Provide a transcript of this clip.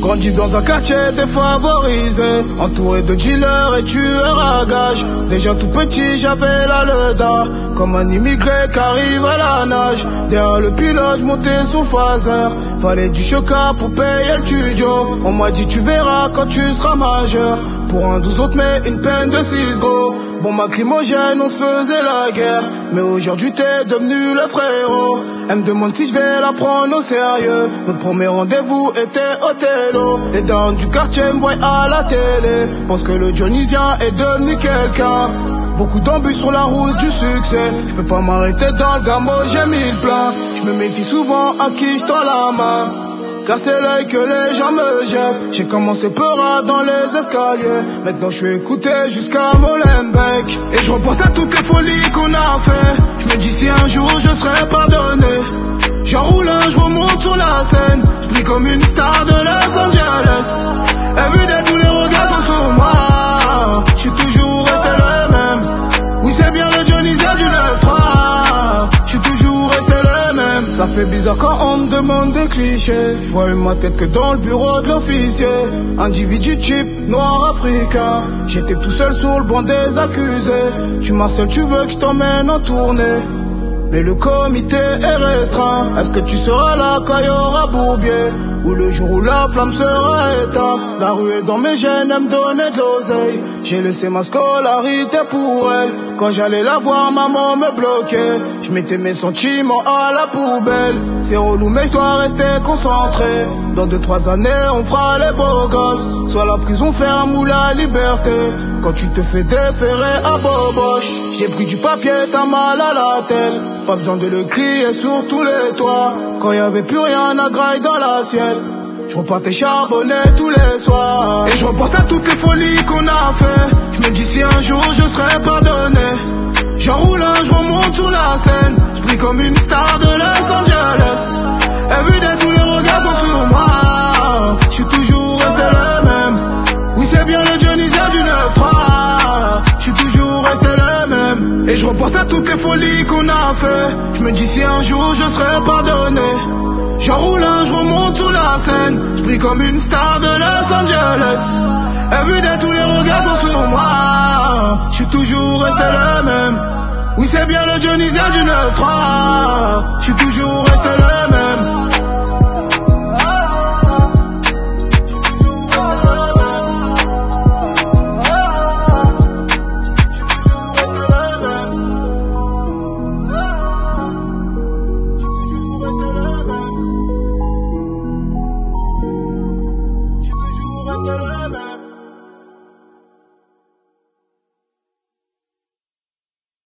Grandi dans un quartier défavorisé, entouré de dealers et tueurs à gages. Déjà tout petit j'avais la leda, comme un immigré qui arrive à la nage. Derrière le pilote j'montais sous phaser, fallait du choca pour payer le studio. On m'a dit tu verras quand tu seras majeur, pour un 12 autres mais une peine de 6 gros. Bon lacrymogène on se faisait la guerre, mais aujourd'hui t'es devenu le frérot. Elle me demande si je vais la prendre au sérieux, notre premier rendez-vous était Othello. Les dents du quartier me voient à la télé, pense que le Dionysien est devenu quelqu'un. Beaucoup d'embûches sur la route du succès, je peux pas m'arrêter dans le gambo, j'ai mis le plein. Je me méfie souvent à qui je tends la main, car c'est l'œil que les gens me jettent. J'ai commencé peura dans les escaliers, maintenant je suis écouté jusqu'à Molenbeek. Et je repense à toutes les folies qu'on a fait, je me dis si un jour je serai pardonné. J'enroule un, je remonte sur la scène, je brille comme une star de Los Angeles. Et vu de tous les regards sont sur moi, je suis toujours resté le même. Oui c'est bien le Dionysien du 9-3, je suis toujours resté le même. Ça fait bizarre quand on me demande des clichés, je vois ma tête que dans le bureau de l'officier. Individu cheap, noir africain, j'étais tout seul sur le banc des accusés. Tu m'harcèles, tu veux que je t'emmène en tournée, mais le comité est restreint. Est-ce que tu seras là quand il y aura Bourbier, ou le jour où la flamme sera éteinte? La rue est dans mes gènes, elle me donnait de l'oseille. J'ai laissé ma scolarité pour elle, quand j'allais la voir maman me bloquait. Je mettais mes sentiments à la poubelle. C'est relou mais je dois rester concentré, dans 2-3 années on fera les beaux gosses, soit la prison ferme ou la liberté. Quand tu te fais déférer à Boboche, j'ai pris du papier, t'as mal à la tête. Pas besoin de le crier sur tous les toits, quand y avait plus rien à graille dans l'assiette. Je repartais charbonner tous les soirs, et je repense à toutes les folies qu'on a fait. Je me dis si un jour je serai pardonné. J'enroule un, je remonte sur la scène, je brille comme une star de Los Angeles. Et vu de tous les regards sont sur moi, je suis toujours resté le même. Oui c'est bien le Dionysien du 9-3, je suis toujours resté le même. Et je repense à toutes les folies qu'on a fait, je me dis si un jour je serai pardonné. J'enroule un, je remonte sur la scène, je brille comme une star de Los Angeles. Et vu de tous les regards sont sur moi, je suis toujours resté le même. Oui c'est bien le Dionysien du 9-3.